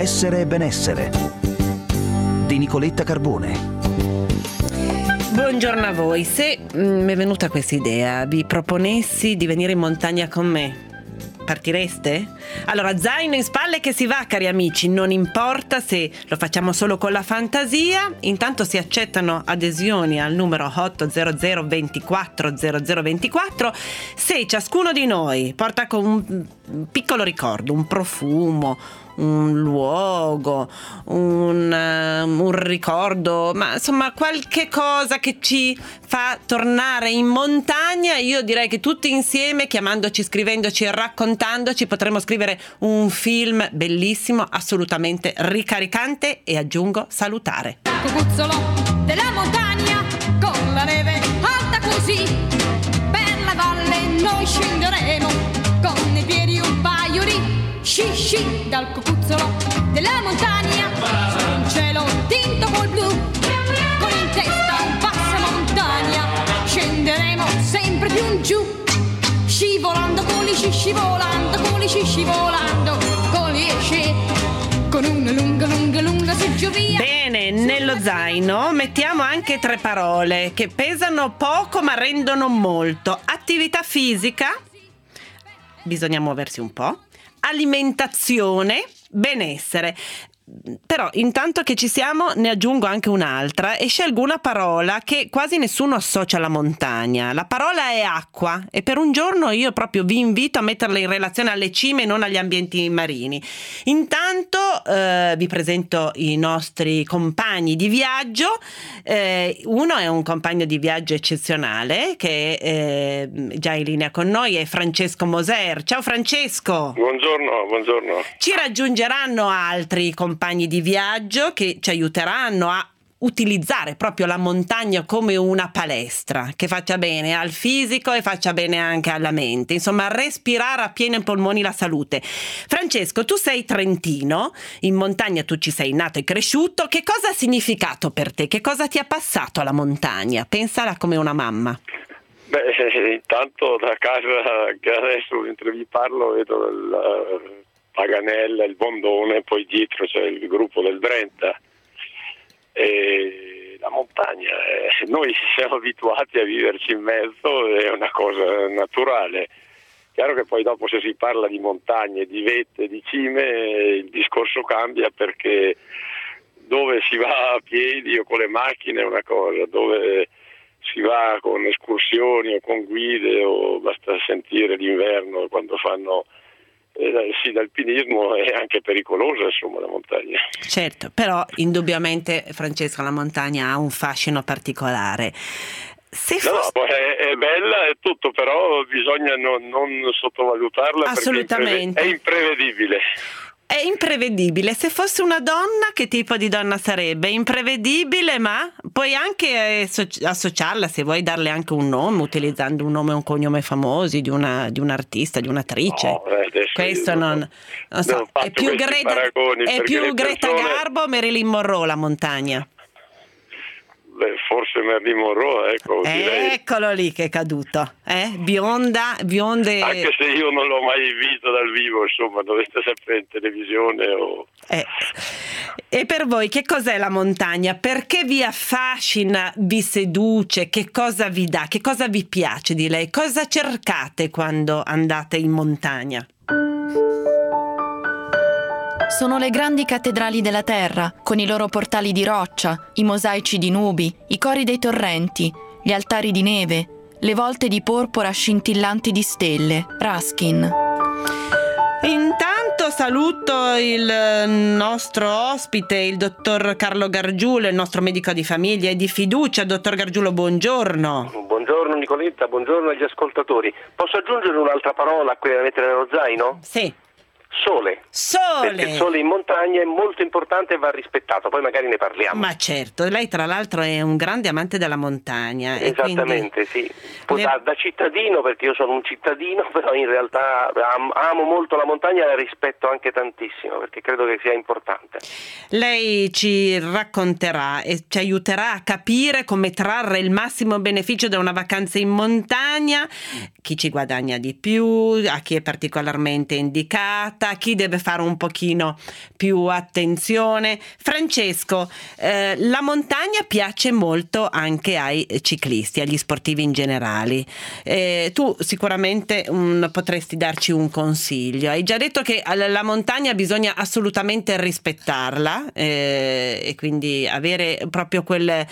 Essere e benessere di Nicoletta Carbone. Buongiorno a voi. Se mi è venuta questa idea, vi proponessi di venire in montagna con me, partireste? Allora, zaino in spalle che si va, cari amici, non importa se lo facciamo solo con la fantasia. Intanto si accettano adesioni al numero 800 24 0024 se ciascuno di noi porta con un piccolo ricordo, un profumo, un luogo, un ricordo, ma insomma qualche cosa che ci fa tornare in montagna. Io direi che tutti insieme, chiamandoci, scrivendoci e raccontandoci, potremmo scrivere un film bellissimo, assolutamente ricaricante e, aggiungo, salutare. Cucuzzolo della montagna, con la neve alta così, per la valle noi scenderemo, con i piedi un paio di sci dal cucuzzolo della montagna, su un cielo tinto col blu, con in testa un passamontagna, scenderemo sempre più in giù, scivolando con gli sci, scivolando con gli sci, scivolando con gli sci, con una lunga seggiovia. Bene, nello zaino mettiamo anche 3 parole che pesano poco ma rendono molto. Attività fisica, bisogna muoversi un po'. Alimentazione, benessere. Però intanto che ci siamo ne aggiungo anche un'altra e scelgo una parola che quasi nessuno associa alla montagna. La parola è acqua e per un giorno io proprio vi invito a metterla in relazione alle cime e non agli ambienti marini. Intanto vi presento i nostri compagni di viaggio. Uno è un compagno di viaggio eccezionale che è già in linea con noi, è Francesco Moser. Ciao Francesco. Buongiorno. Ci raggiungeranno altri compagni di viaggio che ci aiuteranno a utilizzare proprio la montagna come una palestra che faccia bene al fisico e faccia bene anche alla mente, insomma respirare a pieni polmoni la salute. Francesco, tu sei trentino, in montagna tu ci sei nato e cresciuto. Che cosa ha significato per te? Che cosa ti ha passato alla montagna? Pensala come una mamma. Intanto da casa, che adesso mentre vi parlo vedo il Paganella, il Bondone, poi dietro c'è il gruppo del Brenta e la montagna. Noi siamo abituati a viverci in mezzo, è una cosa naturale. Chiaro che poi dopo se si parla di montagne, di vette, di cime, il discorso cambia, perché dove si va a piedi o con le macchine è una cosa, dove si va con escursioni o con guide, o basta sentire l'inverno quando fanno sì, l'alpinismo è anche pericolosa, insomma, la montagna. Certo, però indubbiamente, Francesco, la montagna ha un fascino particolare. È bella e tutto, però bisogna non sottovalutarla. Assolutamente. Perché è imprevedibile. È imprevedibile. Se fosse una donna, che tipo di donna sarebbe? Imprevedibile, ma puoi anche associarla, se vuoi darle anche un nome, utilizzando un nome e un cognome famosi di un artista, di un'attrice. No, questo non so. È più Greta Garbo o Marilyn Monroe la montagna? Forse Marilyn Monroe, direi. Eccolo lì che è caduto, bionde. Anche se io non l'ho mai visto dal vivo, insomma, dovete sempre in televisione o... E per voi che cos'è la montagna? Perché vi affascina, vi seduce? Che cosa vi dà? Che cosa vi piace di lei? Cosa cercate quando andate in montagna? Sono le grandi cattedrali della terra, con i loro portali di roccia, i mosaici di nubi, i cori dei torrenti, gli altari di neve, le volte di porpora scintillanti di stelle. Ruskin. Intanto saluto il nostro ospite, il dottor Carlo Gargiulo, il nostro medico di famiglia e di fiducia. Dottor Gargiulo, buongiorno. Buongiorno Nicoletta, buongiorno agli ascoltatori. Posso aggiungere un'altra parola a quella da mettere nello zaino? Sì. Sole. Perché il sole in montagna è molto importante e va rispettato, poi magari ne parliamo. Ma certo, lei tra l'altro è un grande amante della montagna. Esattamente, sì. Da cittadino, perché io sono un cittadino, però in realtà amo molto la montagna e la rispetto anche tantissimo, perché credo che sia importante. Lei ci racconterà e ci aiuterà a capire come trarre il massimo beneficio da una vacanza in montagna, chi ci guadagna di più, a chi è particolarmente indicata, dedicata a chi deve fare un pochino più attenzione. Francesco, la montagna piace molto anche ai ciclisti, agli sportivi in generale. Tu sicuramente potresti darci un consiglio. Hai già detto che la montagna bisogna assolutamente rispettarla, e quindi avere proprio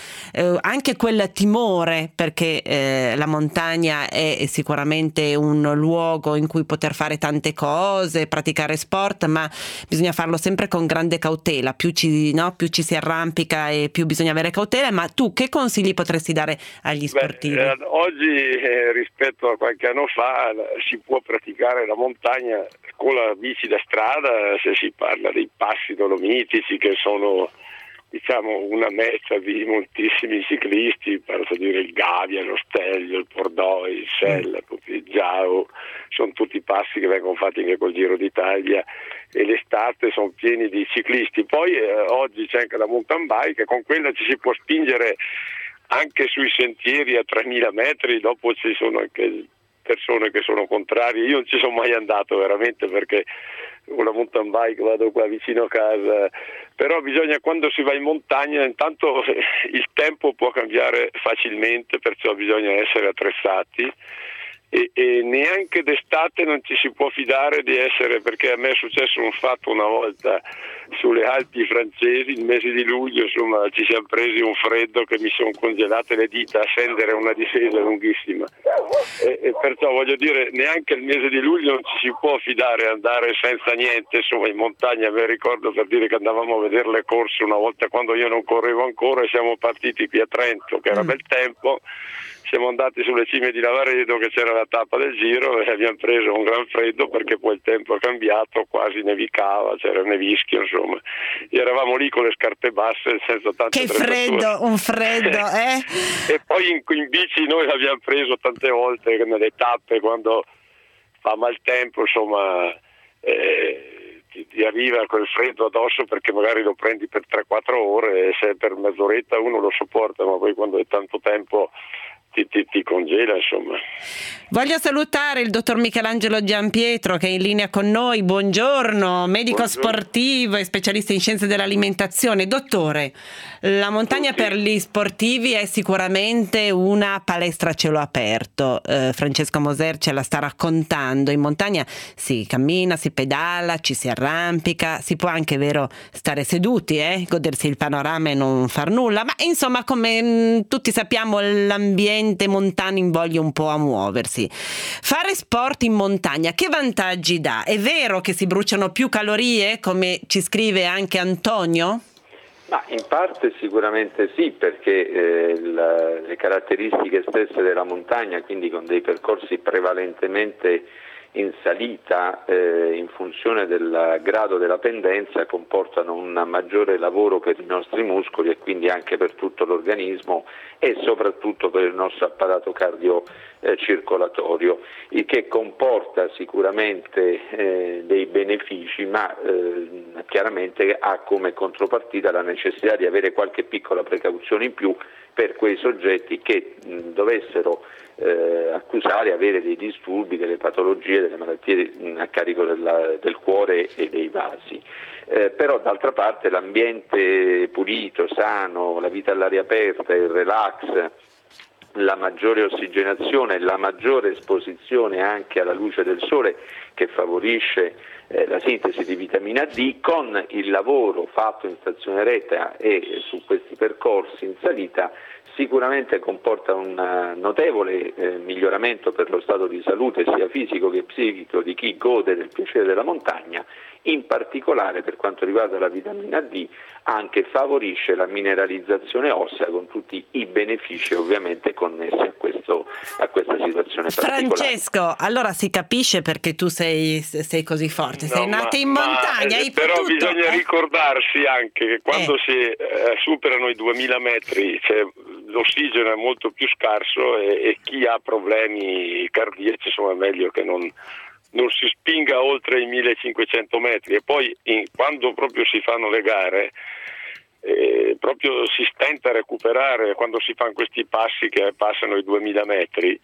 anche quel timore, perché la montagna è sicuramente un luogo in cui poter fare tante cose, praticare sport, ma bisogna farlo sempre con grande cautela. Più ci si arrampica e più bisogna avere cautela. Ma tu che consigli potresti dare agli sportivi? Oggi rispetto a qualche anno fa si può praticare la montagna con la bici da strada, se si parla dei passi dolomitici, che sono una mezza di moltissimi ciclisti, per dire il Gavia, lo Stelvio, il Pordoi, il Sella, il Giao, sono tutti passi che vengono fatti anche col Giro d'Italia, e l'estate sono pieni di ciclisti. Poi oggi c'è anche la mountain bike, con quella ci si può spingere anche sui sentieri a 3.000 metri, dopo ci sono anche persone che sono contrarie. Io non ci sono mai andato veramente, perché una mountain bike vado qua vicino a casa, però bisogna, quando si va in montagna, intanto il tempo può cambiare facilmente, perciò bisogna essere attrezzati, e neanche d'estate non ci si può fidare di essere, perché a me è successo un fatto una volta sulle Alpi francesi, il mese di luglio, ci siamo presi un freddo che mi sono congelate le dita a scendere una discesa lunghissima, e perciò voglio dire, neanche il mese di luglio non ci si può fidare, andare senza niente in montagna. Mi ricordo, per dire, che andavamo a vedere le corse una volta quando io non correvo ancora, e siamo partiti qui a Trento, che era bel tempo. Siamo andati sulle cime di Lavaredo, che c'era la tappa del Giro, e abbiamo preso un gran freddo, perché poi il tempo è cambiato, quasi nevicava, c'era nevischio, insomma. E eravamo lì con le scarpe basse, senza tanta temperatura. Un freddo, E poi in bici noi l'abbiamo preso tante volte nelle tappe, quando fa maltempo, ti arriva quel freddo addosso, perché magari lo prendi per 3-4 ore, e se per mezz'oretta uno lo sopporta, ma poi quando è tanto tempo ti congela, insomma. Voglio salutare il dottor Michelangelo Giampietro, che è in linea con noi. Buongiorno, medico sportivo e specialista in scienze dell'alimentazione. Dottore, la montagna per gli sportivi è sicuramente una palestra a cielo aperto. Francesco Moser ce la sta raccontando. In montagna si cammina, si pedala, ci si arrampica, si può anche, vero, stare seduti, godersi il panorama e non far nulla, ma insomma, come tutti sappiamo, l'ambiente montano invoglia un po' a muoversi. Fare sport in montagna che vantaggi dà? È vero che si bruciano più calorie, come ci scrive anche Antonio? Ma in parte sicuramente sì, perché le caratteristiche stesse della montagna, quindi con dei percorsi prevalentemente in salita, in funzione del grado della pendenza, comportano un maggiore lavoro per i nostri muscoli, e quindi anche per tutto l'organismo, e soprattutto per il nostro apparato cardiocircolatorio, il che comporta sicuramente dei benefici, ma chiaramente ha come contropartita la necessità di avere qualche piccola precauzione in più per quei soggetti che dovessero accusare, avere dei disturbi, delle patologie, delle malattie a carico del cuore e dei vasi. Però d'altra parte l'ambiente pulito, sano, la vita all'aria aperta, il relax, la maggiore ossigenazione, la maggiore esposizione anche alla luce del sole, che favorisce la sintesi di vitamina D, con il lavoro fatto in stazione retta e su questi percorsi in salita, sicuramente comporta un notevole miglioramento per lo stato di salute sia fisico che psichico di chi gode del piacere della montagna. In particolare, per quanto riguarda la vitamina D, anche favorisce la mineralizzazione ossea, con tutti i benefici ovviamente connessi a questa situazione particolare. Francesco, allora si capisce perché tu sei così forte, sei nato in montagna, hai però potuto, bisogna ricordarsi anche che quando si superano i 2000 metri, l'ossigeno è molto più scarso, e chi ha problemi cardiaci, è meglio che non si spinga oltre i 1500 metri. E poi quando proprio si fanno le gare, proprio si stenta a recuperare quando si fanno questi passi che passano i 2000 metri.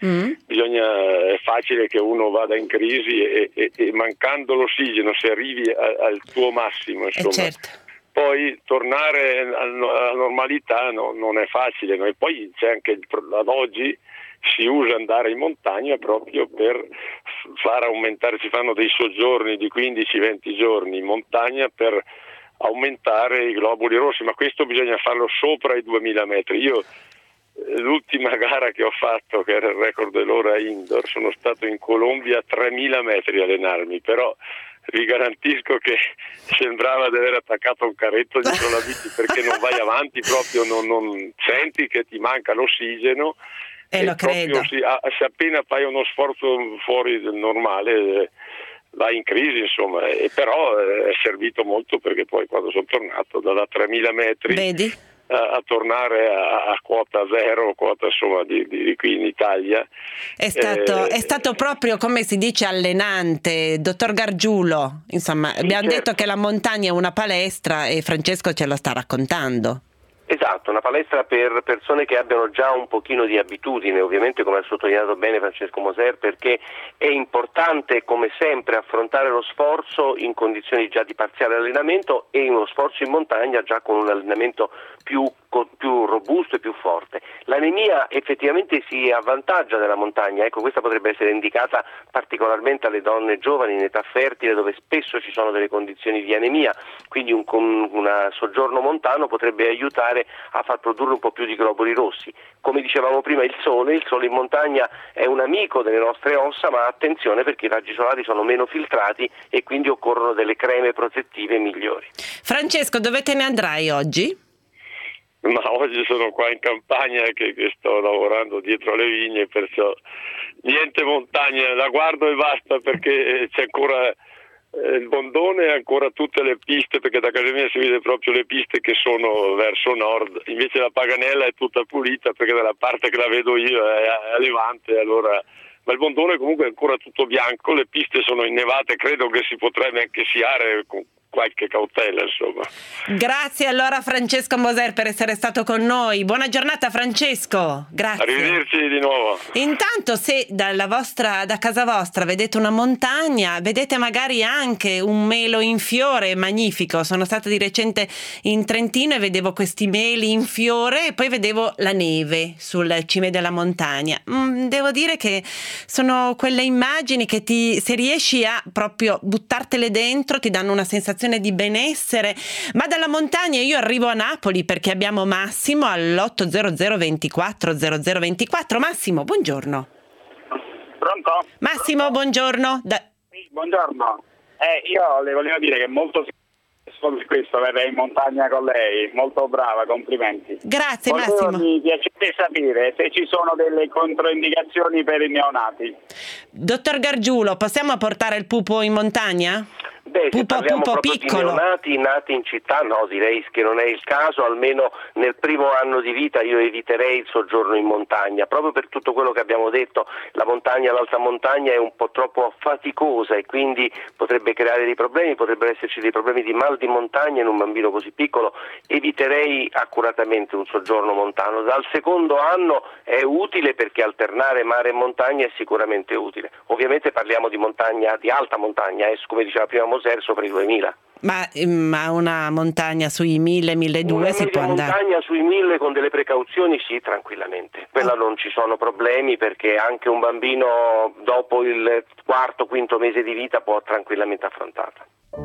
È facile che uno vada in crisi e mancando l'ossigeno, se arrivi al tuo massimo, insomma, certo. Poi tornare alla normalità non è facile. E poi c'è anche ad oggi si usa andare in montagna proprio per far aumentare, si fanno dei soggiorni di 15-20 giorni in montagna per aumentare i globuli rossi, ma questo bisogna farlo sopra i 2000 metri. Io l'ultima gara che ho fatto, che era il record dell'ora indoor, sono stato in Colombia a 3000 metri a allenarmi, però vi garantisco che sembrava di aver attaccato un carretto dietro la bici, perché non vai avanti, proprio non senti che ti manca l'ossigeno. E lo credo. Se appena fai uno sforzo fuori del normale vai in crisi, insomma, e però è servito molto, perché poi quando sono tornato da 3000 metri, vedi? A tornare a quota zero, quota insomma di qui in Italia. È stato proprio, come si dice, allenante, dottor Gargiulo. Insomma, abbiamo detto che la montagna è una palestra e Francesco ce la sta raccontando. Esatto, una palestra per persone che abbiano già un pochino di abitudine, ovviamente, come ha sottolineato bene Francesco Moser, perché è importante come sempre affrontare lo sforzo in condizioni già di parziale allenamento e uno sforzo in montagna già con un allenamento più robusto e più forte. L'anemia effettivamente si avvantaggia della montagna, ecco, questa potrebbe essere indicata particolarmente alle donne giovani in età fertile, dove spesso ci sono delle condizioni di anemia, quindi un soggiorno montano potrebbe aiutare a far produrre un po' più di globuli rossi. Come dicevamo prima, il sole in montagna è un amico delle nostre ossa, ma attenzione, perché i raggi solari sono meno filtrati e quindi occorrono delle creme protettive migliori. Francesco, dove te ne andrai oggi? Ma oggi sono qua in campagna che sto lavorando dietro le vigne, perciò niente montagna, la guardo e basta, perché c'è ancora il Bondone e ancora tutte le piste, perché da casa mia si vede proprio le piste che sono verso nord, invece la Paganella è tutta pulita, perché dalla parte che la vedo io è a levante, allora. Ma il Bondone comunque è ancora tutto bianco, le piste sono innevate, credo che si potrebbe anche sciare con qualche cautela, insomma. Grazie allora Francesco Moser per essere stato con noi. Buona giornata Francesco, grazie. Arrivederci di nuovo. Intanto, se da casa vostra vedete una montagna, vedete magari anche un melo in fiore magnifico. Sono stata di recente in Trentino e vedevo questi meli in fiore e poi vedevo la neve sul cime della montagna. Devo dire che sono quelle immagini che se riesci a proprio buttartele dentro, ti danno una sensazione di benessere. Ma dalla montagna io arrivo a Napoli, perché abbiamo Massimo all'800 24 0024. Massimo, buongiorno. Pronto? Massimo, buongiorno. Sì, buongiorno. Io le volevo dire che molto solo per questo verrei in montagna con lei, molto brava, complimenti. Grazie Massimo. Mi piacerebbe sapere se ci sono delle controindicazioni per i neonati. Dottor Gargiulo, possiamo portare il pupo in montagna? Beh, se parliamo proprio piccolo. Di neonati nati in città, no, direi che non è il caso. Almeno nel primo anno di vita io eviterei il soggiorno in montagna, proprio per tutto quello che abbiamo detto. L'alta montagna è un po' troppo faticosa e quindi potrebbe creare dei problemi, potrebbero esserci dei problemi di mal di montagna in un bambino così piccolo. Eviterei accuratamente un soggiorno montano. Dal secondo anno è utile, perché alternare mare e montagna è sicuramente utile. Ovviamente parliamo di montagna, di alta montagna, come diceva prima Moser, sopra i 2000. Ma una montagna sui 1000-1200 si può andare? Una montagna sui 1000 con delle precauzioni, sì, tranquillamente. Quella non ci sono problemi, perché anche un bambino dopo il quinto mese di vita può tranquillamente affrontarla.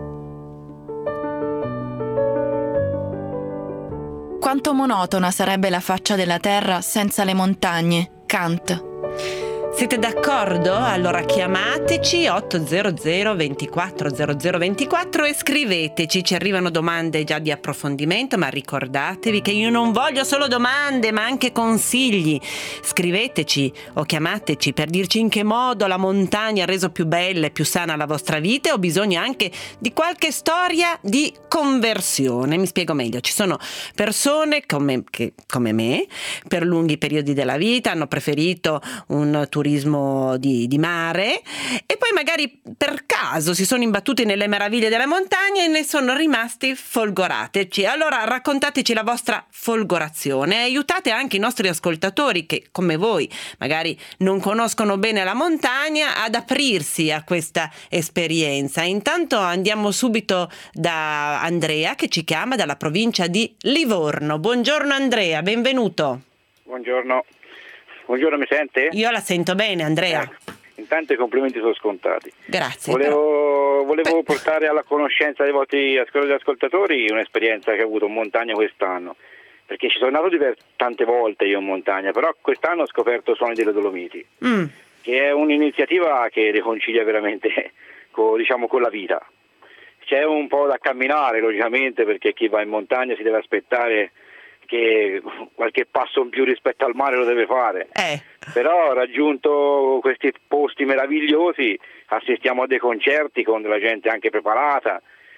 Quanto monotona sarebbe la faccia della terra senza le montagne. Kant. Siete d'accordo? Allora chiamateci 800 24 0024 e scriveteci. Ci arrivano domande già di approfondimento, ma ricordatevi che io non voglio solo domande, ma anche consigli. Scriveteci o chiamateci per dirci in che modo la montagna ha reso più bella e più sana la vostra vita, e ho bisogno anche di qualche storia di conversione. Mi spiego meglio. Ci sono persone come me, per lunghi periodi della vita hanno preferito un turismo turismo di mare, e poi magari per caso si sono imbattuti nelle meraviglie della montagna e ne sono rimasti folgorateci. Allora raccontateci la vostra folgorazione e aiutate anche i nostri ascoltatori che, come voi, magari non conoscono bene la montagna, ad aprirsi a questa esperienza. Intanto andiamo subito da Andrea, che ci chiama dalla provincia di Livorno. Buongiorno Andrea, benvenuto. Buongiorno. Buongiorno, mi sente? Io la sento bene, Andrea. Intanto i complimenti sono scontati. Grazie. Volevo portare alla conoscenza dei vostri ascoltatori un'esperienza che ho avuto in montagna quest'anno, perché ci sono andato tante volte io in montagna, però quest'anno ho scoperto Suoni delle Dolomiti, che è un'iniziativa che riconcilia veramente con la vita. C'è un po' da camminare, logicamente, perché chi va in montagna si deve aspettare che qualche passo in più rispetto al mare lo deve fare. Però raggiunto questi posti meravigliosi, assistiamo a dei concerti con della gente anche preparata,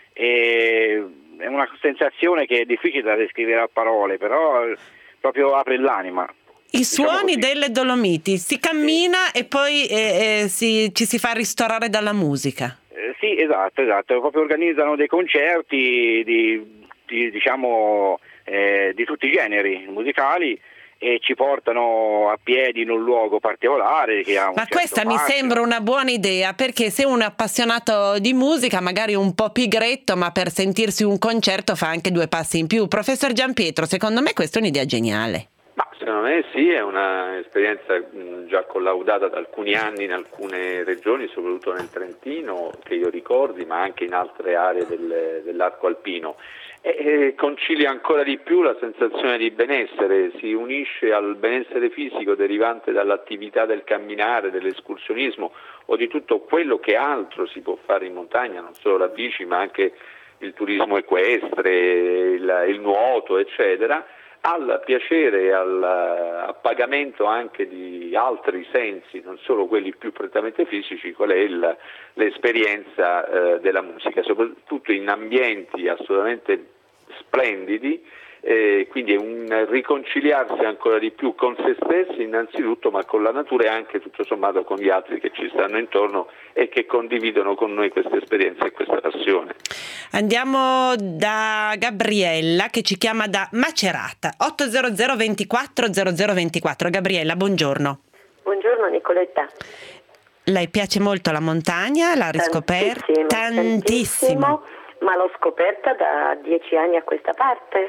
e è una sensazione che è difficile da descrivere a parole, però proprio apre l'anima. I suoni delle Dolomiti, si cammina e poi ci si fa ristorare dalla musica. Sì, esatto, proprio organizzano dei concerti di tutti i generi musicali e ci portano a piedi in un luogo particolare che ha un Ma questa mi sembra una buona idea, perché se uno è appassionato di musica, magari un po' pigretto, ma per sentirsi un concerto fa anche 2 passi in più. Professor Giampietro, secondo me questa è un'idea geniale. Ma secondo me sì, è un'esperienza già collaudata da alcuni anni in alcune regioni, soprattutto nel Trentino, che io ricordi, ma anche in altre aree dell'arco alpino. E concilia ancora di più la sensazione di benessere, si unisce al benessere fisico derivante dall'attività del camminare, dell'escursionismo o di tutto quello che altro si può fare in montagna, non solo la bici ma anche il turismo equestre, il nuoto, eccetera, al piacere e al appagamento anche di altri sensi, non solo quelli più prettamente fisici, qual è l'esperienza della musica, soprattutto in ambienti assolutamente splendidi, quindi è un riconciliarsi ancora di più con se stessi innanzitutto, ma con la natura e anche tutto sommato con gli altri che ci stanno intorno e che condividono con noi questa esperienza e questa passione. Andiamo da Gabriella, che ci chiama da Macerata, 800 24 0024. Gabriella, buongiorno. Buongiorno Nicoletta. Lei piace molto la montagna? L'ha riscoperta? Tantissimo. Ma l'ho scoperta da 10 anni a questa parte.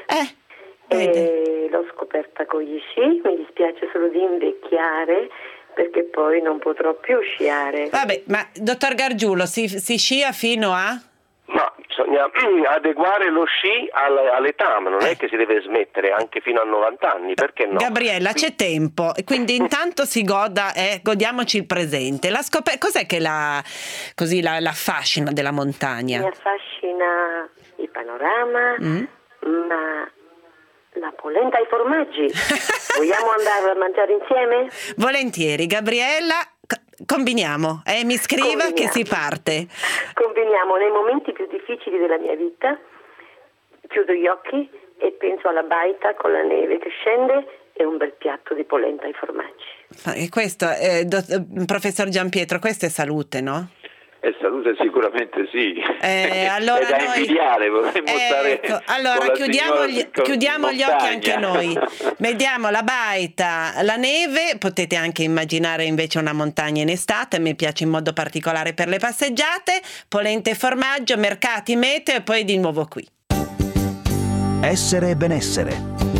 E l'ho scoperta con gli sci. Mi dispiace solo di invecchiare, perché poi non potrò più sciare. Vabbè, ma dottor Gargiulo, si scia fino a? Ma bisogna adeguare lo sci all'età, ma non è che si deve smettere anche fino a 90 anni, perché no? Gabriella, c'è tempo, quindi intanto si godiamoci il presente. Cos'è che la affascina della montagna? Mi affascina il panorama, ma la polenta ai formaggi. Vogliamo andare a mangiare insieme? Volentieri, Gabriella. Combiniamo, mi scriva che si parte. Combiniamo. Nei momenti più difficili della mia vita chiudo gli occhi e penso alla baita con la neve che scende e un bel piatto di polenta ai formaggi. E questo, professor Giampietro, questa è salute, no? È salute sicuramente sì. Allora è da invidiare, vorremmo stare. Allora chiudiamo gli occhi anche noi. Vediamo la baita, la neve, potete anche immaginare invece una montagna in estate, a me piace in modo particolare per le passeggiate, polenta e formaggio, mercati, meteo e poi di nuovo qui. Essere e benessere.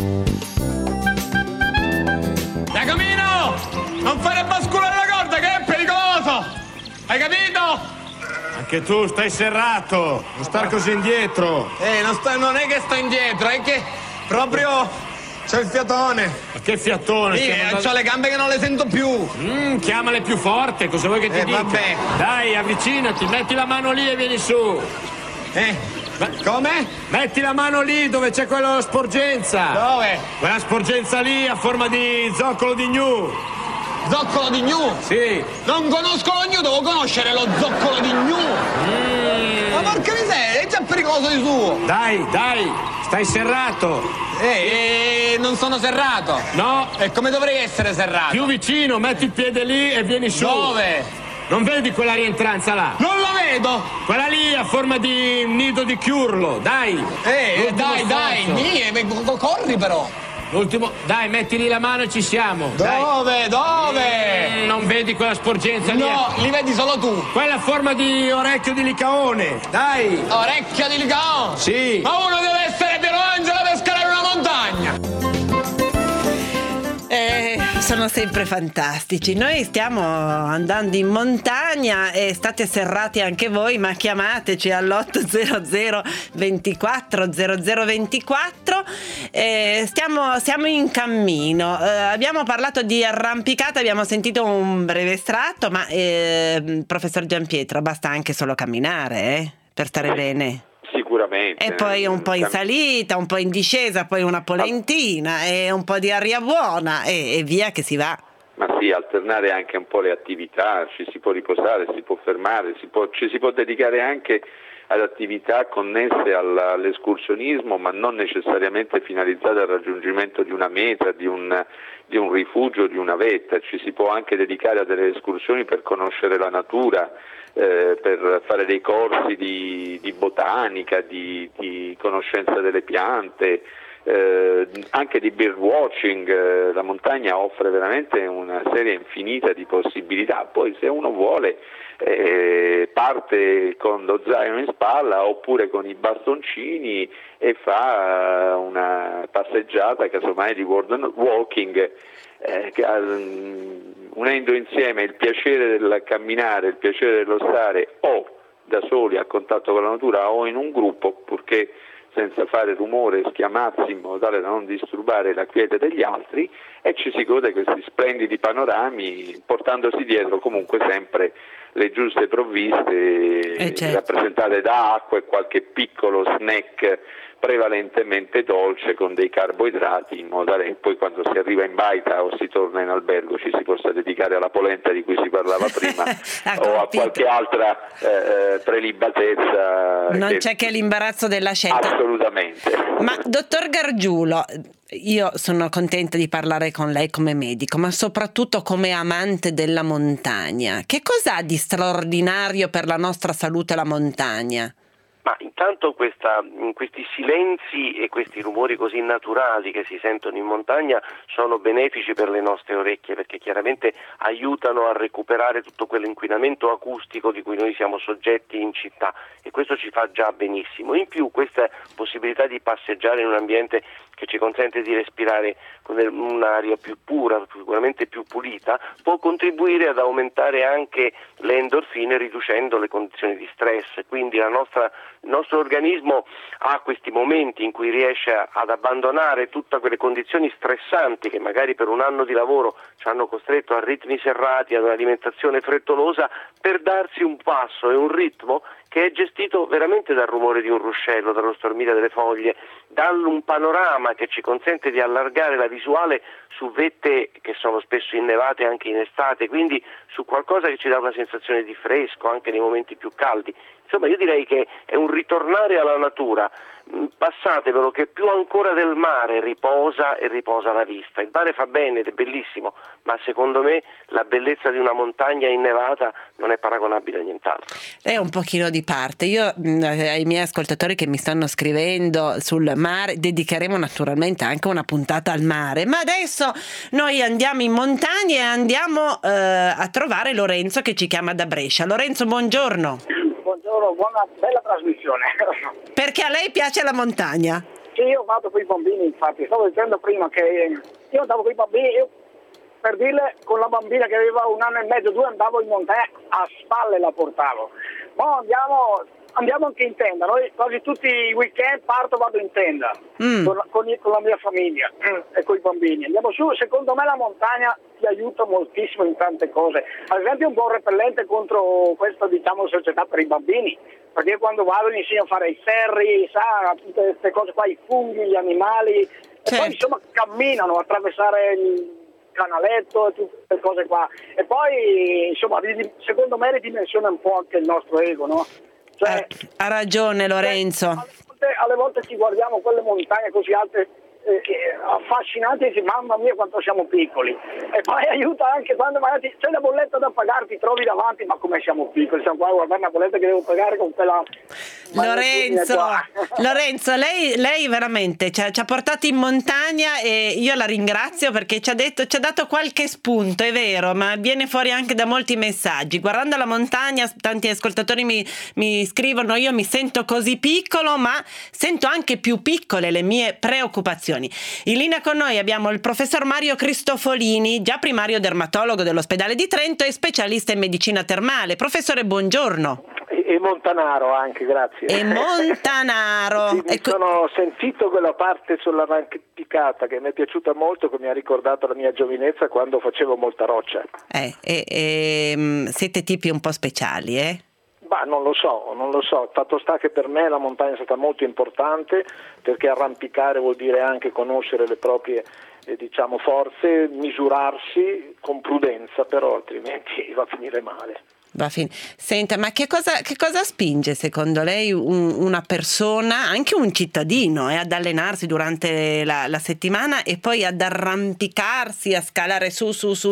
Giacomino! Non fare basculare la corda che è pericoloso! Hai capito? Anche tu stai serrato, non star così indietro. Non è che sto indietro, è che proprio c'ho il fiatone. Ma che fiatone? Sì, c'ho le gambe che non le sento più. Chiamale più forte, cosa vuoi che ti dica? Vabbè. Dai, avvicinati, metti la mano lì e vieni su. Come? Metti la mano lì dove c'è quella sporgenza. Dove? Quella sporgenza lì a forma di zoccolo di gnu. Zoccolo di gnu? Sì. Non conosco lo gnu, devo conoscere lo zoccolo di gnu. Ma porca miseria, è già pericoloso pericoloso di suo. Dai, stai serrato. Non sono serrato. No. E come dovrei essere serrato? Più vicino, metti il piede lì e vieni su. Dove? Non vedi quella rientranza là? Non la vedo! Quella lì a forma di nido di chiurlo, dai! Dai, corri però! L'ultimo, dai, metti lì la mano e ci siamo! Dove? Non vedi quella sporgenza lì? No, li vedi solo tu! Quella a forma di orecchio di licaone, dai! Orecchio di licaone? Sì! Ma uno deve essere Michelangelo per scalare una montagna! Sono sempre fantastici. Noi stiamo andando in montagna e state serrati anche voi, ma chiamateci all'800 24 0024. Siamo in cammino. Abbiamo parlato di arrampicata, abbiamo sentito un breve estratto, ma professor Giampietro, basta anche solo camminare per stare bene. Sicuramente. E poi un po' in salita, un po' in discesa, poi una polentina e un po' di aria buona e via che si va. Ma sì, alternare anche un po' le attività, ci si può riposare, si può fermare, ci si può dedicare anche ad attività connesse all'escursionismo, ma non necessariamente finalizzate al raggiungimento di una meta, di un rifugio, di una vetta. Ci si può anche dedicare a delle escursioni per conoscere la natura, per fare dei corsi di botanica, di conoscenza delle piante, anche di birdwatching. La montagna offre veramente una serie infinita di possibilità. Poi se uno vuole parte con lo zaino in spalla oppure con i bastoncini e fa una passeggiata casomai di world walking, unendo insieme il piacere del camminare, il piacere dello stare o da soli a contatto con la natura o in un gruppo, purché senza fare rumore e schiamazzi in modo tale da non disturbare la quiete degli altri, e ci si gode questi splendidi panorami portandosi dietro comunque sempre le giuste provviste, rappresentate da acqua e qualche piccolo snack prevalentemente dolce con dei carboidrati, in modo tale che poi quando si arriva in baita o si torna in albergo ci si possa dedicare alla polenta di cui si parlava prima o a qualche altra prelibatezza. Non c'è che l'imbarazzo della scelta. Assolutamente. Ma dottor Gargiulo, io sono contenta di parlare con lei come medico, ma soprattutto come amante della montagna. Che cosa ha di straordinario per la nostra salute la montagna? Ma intanto questi silenzi e questi rumori così naturali che si sentono in montagna sono benefici per le nostre orecchie, perché chiaramente aiutano a recuperare tutto quell'inquinamento acustico di cui noi siamo soggetti in città, e questo ci fa già benissimo. In più questa possibilità di passeggiare in un ambiente che ci consente di respirare con un'aria più pura, sicuramente più pulita, può contribuire ad aumentare anche le endorfine riducendo le condizioni di stress. Quindi il nostro organismo ha questi momenti in cui riesce ad abbandonare tutte quelle condizioni stressanti che magari per un anno di lavoro ci hanno costretto a ritmi serrati, ad un'alimentazione frettolosa, per darsi un passo e un ritmo che è gestito veramente dal rumore di un ruscello, dallo stormire delle foglie, da un panorama che ci consente di allargare la visuale su vette che sono spesso innevate anche in estate, quindi su qualcosa che ci dà una sensazione di fresco anche nei momenti più caldi. Insomma, io direi che è un ritornare alla natura. Passatevelo, che più ancora del mare riposa la vista. Il mare fa bene ed è bellissimo, ma secondo me la bellezza di una montagna innevata non è paragonabile a nient'altro. È un pochino di parte. Io ai miei ascoltatori che mi stanno scrivendo sul mare dedicheremo naturalmente anche una puntata al mare, ma adesso noi andiamo in montagna e andiamo a trovare Lorenzo che ci chiama da Brescia. Lorenzo, buongiorno. Buongiorno, buona, bella trasmissione. Perché a lei piace la montagna? Sì, io vado con i bambini, infatti. Stavo dicendo prima che io andavo con i bambini, per dirle, con la bambina che aveva 1 anno e mezzo, 2, andavo in montagna, a spalle la portavo. Ma andiamo anche in tenda. Noi quasi tutti i weekend vado in tenda con la mia famiglia e con i bambini. Andiamo su, secondo me la montagna ti aiuta moltissimo in tante cose. Ad esempio un buon repellente contro questa società per i bambini, perché quando vado mi insegno a fare i ferri, tutte queste cose qua, i funghi, gli animali, e poi insomma camminano, attraversare il canaletto e tutte queste cose qua. E poi insomma secondo me ridimensiona un po' anche il nostro ego, no? Cioè, ha ragione Lorenzo. Alle volte ci guardiamo quelle montagne così alte, affascinanti, e dici mamma mia quanto siamo piccoli, e poi aiuta anche quando magari c'è la bolletta da pagare, ti trovi davanti, ma come siamo piccoli, siamo qua a guardare una bolletta che devo pagare con quella. Lorenzo, lei veramente ci ha portato in montagna, e io la ringrazio perché ci ha dato qualche spunto, è vero, ma viene fuori anche da molti messaggi. Guardando la montagna, tanti ascoltatori mi scrivono: io mi sento così piccolo, ma sento anche più piccole le mie preoccupazioni. In linea con noi abbiamo il professor Mario Cristofolini, già primario dermatologo dell'ospedale di Trento e specialista in medicina termale. Professore, buongiorno. E montanaro anche, grazie. E montanaro. Sì, mi sono sentito quella parte sull'arrampicata che mi è piaciuta molto, che mi ha ricordato la mia giovinezza quando facevo molta roccia. Siete tipi un po' speciali, eh? Bah, non lo so, fatto sta che per me la montagna è stata molto importante, perché arrampicare vuol dire anche conoscere le proprie forze, misurarsi con prudenza, però altrimenti va a finire male. Senta, ma che cosa spinge secondo lei una persona, anche un cittadino, ad allenarsi durante la settimana e poi ad arrampicarsi, a scalare su?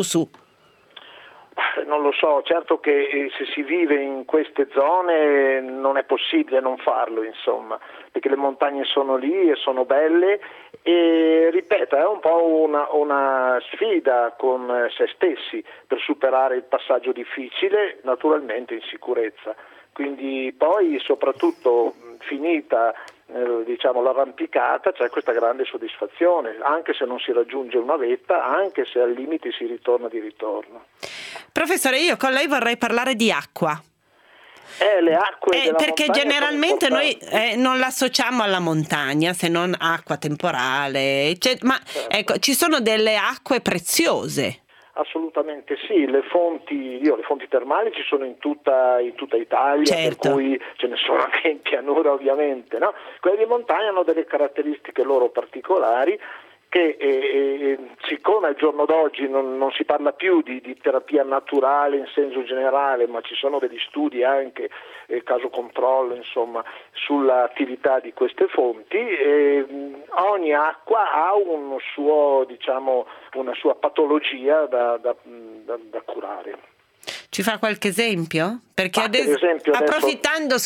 Non lo so, certo che se si vive in queste zone non è possibile non farlo, insomma, perché le montagne sono lì e sono belle, e ripeto, è un po' una sfida con se stessi per superare il passaggio difficile, naturalmente in sicurezza. Quindi poi soprattutto finita l'arrampicata c'è questa grande soddisfazione, anche se non si raggiunge una vetta, anche se al limite si ritorna di ritorno. Professore, io con lei vorrei parlare di acqua. Le acque della perché montagna generalmente noi non l'associamo alla montagna, se non acqua temporale, ma ecco, ci sono delle acque preziose. Assolutamente sì, le fonti termali ci sono in tutta Italia, certo. Per cui ce ne sono anche in pianura ovviamente, no? Quelle di montagna hanno delle caratteristiche loro particolari che siccome al giorno d'oggi non si parla più di terapia naturale in senso generale, ma ci sono degli studi anche, caso controllo, insomma, sull'attività di queste fonti, ogni acqua ha una sua patologia da curare. Ci fa qualche esempio? Perché adesso, approfittando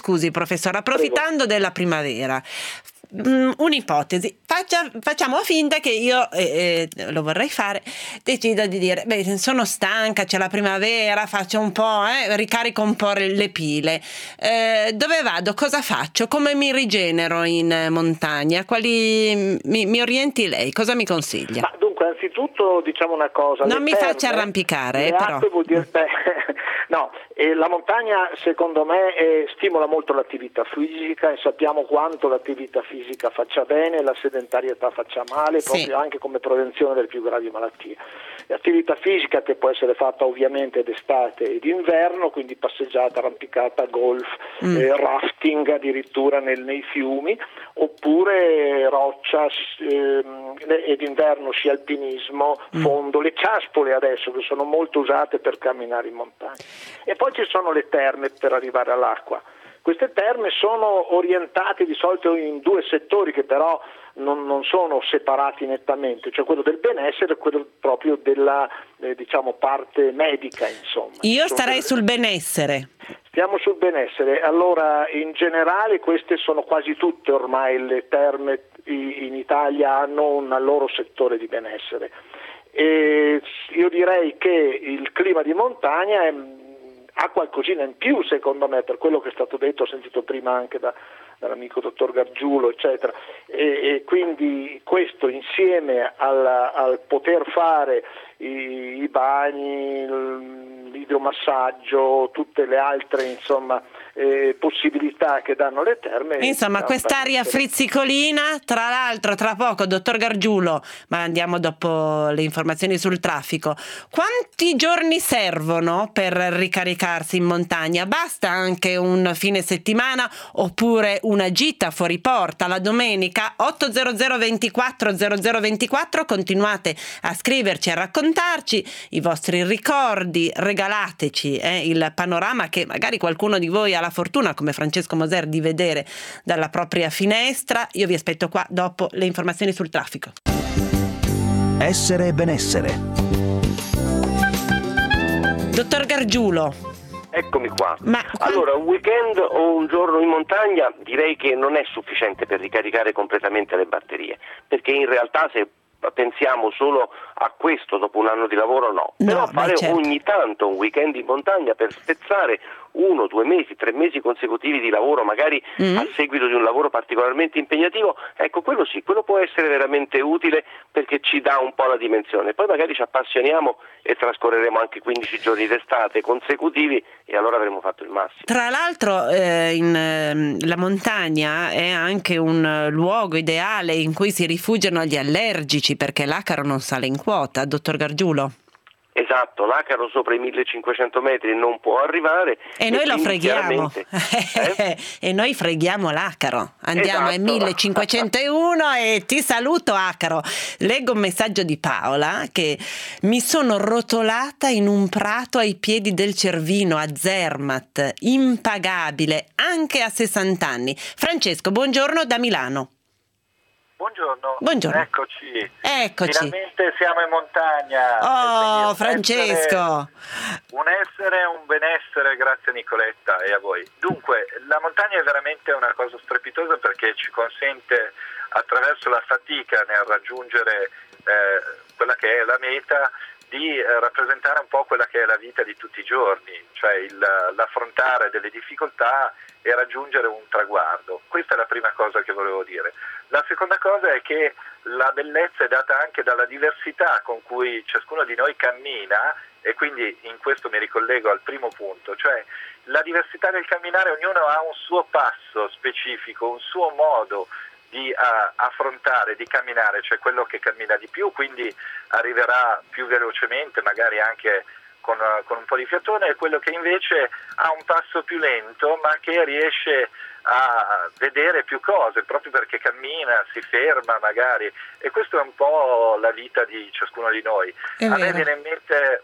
della primavera, un'ipotesi, facciamo finta che io lo vorrei fare, decido di dire sono stanca, c'è la primavera, faccio un po', ricarico un po' le pile, dove vado, cosa faccio, come mi rigenero in montagna, quali mi orienti lei, cosa mi consiglia? Ma dunque, anzitutto diciamo una cosa, non mi faccia arrampicare, però vuol dire, no, la montagna secondo me stimola molto l'attività fisica, e sappiamo quanto l'attività fisica faccia bene, la sedentarietà faccia male, proprio anche come prevenzione delle più gravi malattie. L'attività fisica che può essere fatta ovviamente d'estate e d'inverno, quindi passeggiata, arrampicata, golf, rafting addirittura nei fiumi, oppure roccia, e d'inverno sci alpinismo, fondo, le ciaspole adesso che sono molto usate per camminare in montagna. E poi ci sono le terme per arrivare all'acqua. Queste terme sono orientate di solito in due settori che però non sono separati nettamente, cioè quello del benessere e quello proprio della parte medica, insomma. Io starei sul benessere. Stiamo sul benessere. Allora, in generale queste sono quasi tutte ormai le terme in Italia hanno un loro settore di benessere. E io direi che il clima di montagna ha qualcosina in più, secondo me, per quello che è stato detto, ho sentito prima anche dall'amico dottor Gargiulo, eccetera, e quindi questo insieme al poter fare i bagni, l'idromassaggio, tutte le altre insomma possibilità che danno le terme. Insomma, quest'aria frizzicolina, tra l'altro tra poco dottor Gargiulo, ma andiamo dopo le informazioni sul traffico. Quanti giorni servono per ricaricarsi in montagna? Basta anche un fine settimana oppure una gita fuori porta la domenica? 800 24 0024, continuate a scriverci, a raccontarci i vostri ricordi, regalateci il panorama che magari qualcuno di voi ha ha la fortuna, come Francesco Moser, di vedere dalla propria finestra. Io vi aspetto qua dopo le informazioni sul traffico. Essere e benessere. Dottor Gargiulo. Eccomi qua. Allora, un weekend o un giorno in montagna direi che non è sufficiente per ricaricare completamente le batterie, perché in realtà se pensiamo solo a questo dopo un anno di lavoro però fare ogni tanto un weekend in montagna per spezzare 1, 2 mesi, 3 mesi consecutivi di lavoro, magari a seguito di un lavoro particolarmente impegnativo, ecco, quello sì, quello può essere veramente utile perché ci dà un po' la dimensione. Poi magari ci appassioniamo e trascorreremo anche 15 giorni d'estate consecutivi e allora avremo fatto il massimo. Tra l'altro la montagna è anche un luogo ideale in cui si rifugiano gli allergici, perché l'acaro non sale in quota, dottor Gargiulo. Esatto, l'acaro sopra i 1500 metri non può arrivare. E noi lo freghiamo. E noi freghiamo l'acaro. Andiamo ai 1501 e ti saluto acaro. Leggo un messaggio di Paola che mi sono rotolata in un prato ai piedi del Cervino a Zermatt, impagabile anche a 60 anni. Francesco, buongiorno da Milano. Buongiorno. Eccoci. Finalmente siamo in montagna. Oh, Francesco. Un essere, un benessere, grazie a Nicoletta e a voi. Dunque, la montagna è veramente una cosa strepitosa perché ci consente, attraverso la fatica nel raggiungere quella che è la meta, di rappresentare un po' quella che è la vita di tutti i giorni, cioè l'affrontare delle difficoltà e raggiungere un traguardo. Questa è la prima cosa che volevo dire. La seconda cosa è che la bellezza è data anche dalla diversità con cui ciascuno di noi cammina, e quindi in questo mi ricollego al primo punto, cioè la diversità del camminare. Ognuno ha un suo passo specifico, un suo modo di affrontare, di camminare, cioè quello che cammina di più, quindi arriverà più velocemente, magari anche con un po' di fiatone, e quello che invece ha un passo più lento, ma che riesce a vedere più cose, proprio perché cammina, si ferma magari, e questo è un po' la vita di ciascuno di noi. A me viene in mente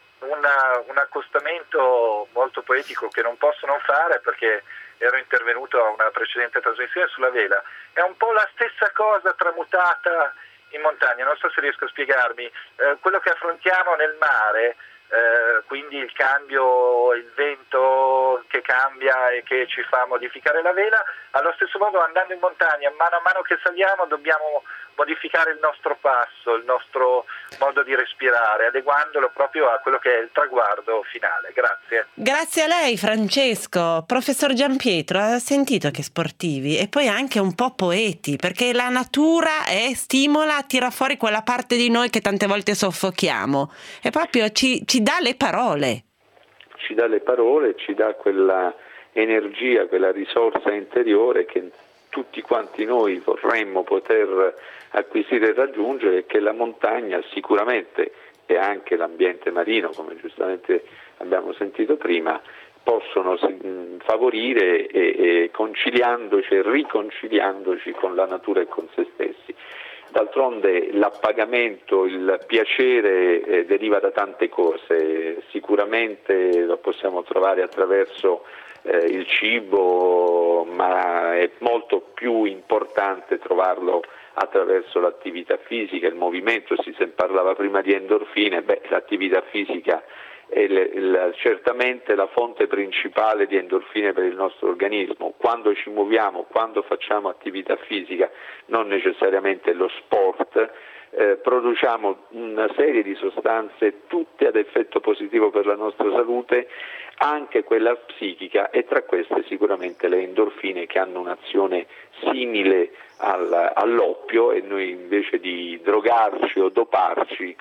un accostamento molto poetico che non posso non fare perché ero intervenuto a una precedente trasmissione sulla vela. È un po' la stessa cosa tramutata in montagna, non so se riesco a spiegarmi. Quello che affrontiamo nel mare, quindi il cambio, il vento che cambia e che ci fa modificare la vela, allo stesso modo andando in montagna, mano a mano che saliamo dobbiamo modificare il nostro passo, il nostro modo di respirare, adeguandolo proprio a quello che è il traguardo finale. Grazie. Grazie a lei, Francesco. Professor Giampietro, ha sentito che sportivi e poi anche un po' poeti, perché la natura stimola, tira fuori quella parte di noi che tante volte soffochiamo e proprio ci dà le parole. Ci dà le parole, ci dà quella energia, quella risorsa interiore che tutti quanti noi vorremmo poter acquisire e raggiungere, e che la montagna sicuramente, e anche l'ambiente marino, come giustamente abbiamo sentito prima, possono favorire e conciliandoci e riconciliandoci con la natura e con se stessi. D'altronde l'appagamento, il piacere deriva da tante cose, sicuramente lo possiamo trovare attraverso il cibo, ma è molto più importante trovarlo attraverso l'attività fisica, il movimento. Si parlava prima di endorfine, l'attività fisica è certamente la fonte principale di endorfine per il nostro organismo. Quando ci muoviamo, quando facciamo attività fisica, non necessariamente lo sport, produciamo una serie di sostanze tutte ad effetto positivo per la nostra salute, anche quella psichica, e tra queste sicuramente le endorfine, che hanno un'azione simile all'oppio, e noi invece di drogarci o doparci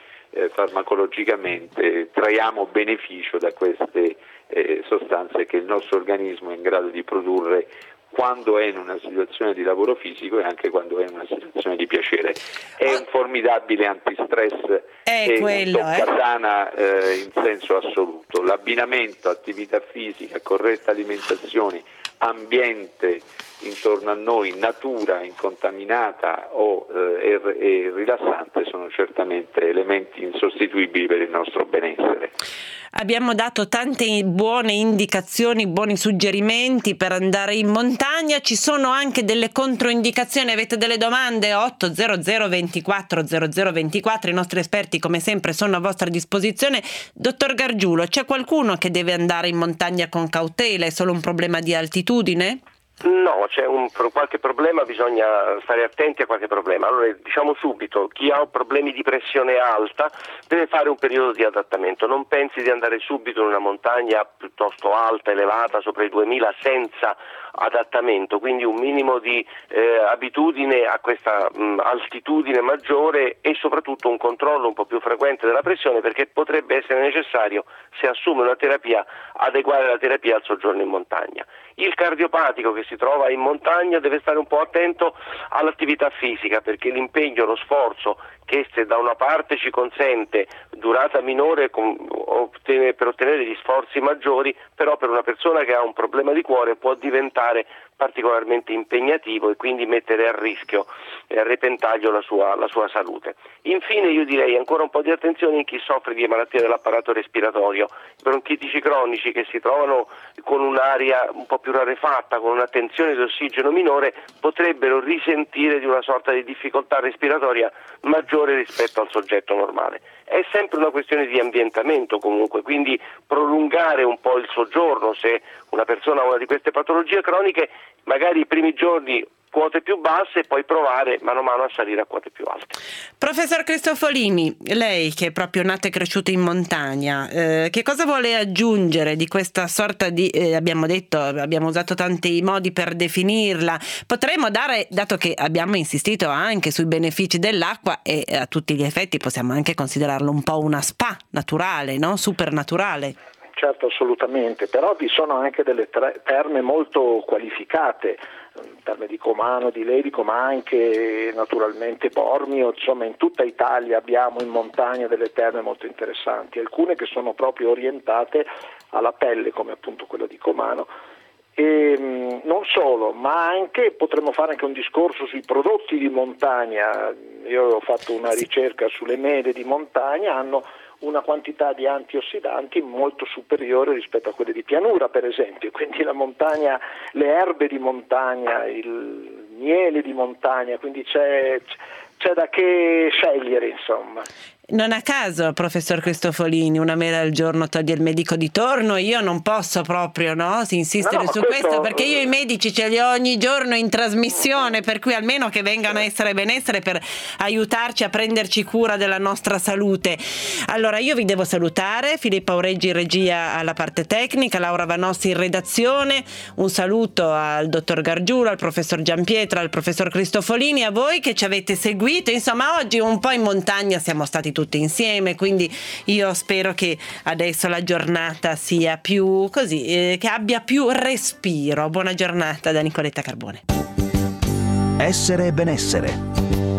farmacologicamente traiamo beneficio da queste sostanze che il nostro organismo è in grado di produrre quando è in una situazione di lavoro fisico e anche quando è in una situazione di piacere. È un formidabile antistress e una tocca sana in senso assoluto. L'abbinamento attività fisica, corretta alimentazione, ambiente intorno a noi natura incontaminata e rilassante sono certamente elementi insostituibili per il nostro benessere. Abbiamo dato tante buone indicazioni, buoni suggerimenti per andare in montagna. Ci sono anche delle controindicazioni? Avete delle domande? 800 24 0024. I nostri esperti come sempre sono a vostra disposizione. Dottor Gargiulo, c'è qualcuno che deve andare in montagna con cautela? È solo un problema di altitudine? No, c'è qualche problema, bisogna stare attenti a qualche problema. Allora, diciamo subito, chi ha problemi di pressione alta deve fare un periodo di adattamento. Non pensi di andare subito in una montagna piuttosto alta, elevata, sopra i 2000 senza adattamento, quindi un minimo di abitudine a questa altitudine maggiore e soprattutto un controllo un po' più frequente della pressione, perché potrebbe essere necessario, se assume una terapia, adeguare la terapia al soggiorno in montagna. Il cardiopatico che si trova in montagna deve stare un po' attento all'attività fisica, perché l'impegno, lo sforzo che se da una parte ci consente durata minore per ottenere degli sforzi maggiori, però per una persona che ha un problema di cuore può diventare particolarmente impegnativo e quindi mettere a rischio e a repentaglio la sua salute. Infine io direi ancora un po' di attenzione in chi soffre di malattie dell'apparato respiratorio, bronchitici cronici che si trovano con un'aria un po' più rarefatta, con una tensione di ossigeno minore, potrebbero risentire di una sorta di difficoltà respiratoria maggiore rispetto al soggetto normale. È sempre una questione di ambientamento comunque, quindi prolungare un po' il soggiorno, se una persona ha una di queste patologie croniche, magari i primi giorni quote più basse e poi provare mano a mano a salire a quote più alte. Professor Cristofolini, lei che è proprio nato e cresciuto in montagna, che cosa vuole aggiungere di questa sorta di, abbiamo usato tanti modi per definirla, potremmo dare, dato che abbiamo insistito anche sui benefici dell'acqua e a tutti gli effetti possiamo anche considerarlo un po' una spa naturale, no? Super naturale. Certo, assolutamente, però vi sono anche delle terme molto qualificate, terme di Comano, di Lerico, ma anche naturalmente Bormio, insomma in tutta Italia abbiamo in montagna delle terme molto interessanti, alcune che sono proprio orientate alla pelle, come appunto quella di Comano, e non solo, ma anche potremmo fare anche un discorso sui prodotti di montagna. Io ho fatto una ricerca sulle mele di montagna, hanno una quantità di antiossidanti molto superiore rispetto a quelle di pianura, per esempio, quindi la montagna, le erbe di montagna, il miele di montagna, quindi c'è da che scegliere, insomma. Non a caso, professor Cristofolini, una mela al giorno toglie il medico di torno. Io non posso proprio insistere su questo, perché io i medici ce li ho ogni giorno in trasmissione, per cui almeno che vengano a essere benessere per aiutarci a prenderci cura della nostra salute. Allora io vi devo salutare, Filippo Aureggi in regia alla parte tecnica, Laura Vanossi in redazione, un saluto al dottor Gargiulo, al professor Giampietra, al professor Cristofolini, a voi che ci avete seguito. Insomma, oggi un po' in montagna siamo stati tutti insieme, quindi io spero che adesso la giornata sia più così, che abbia più respiro. Buona giornata da Nicoletta Carbone. Essere benessere.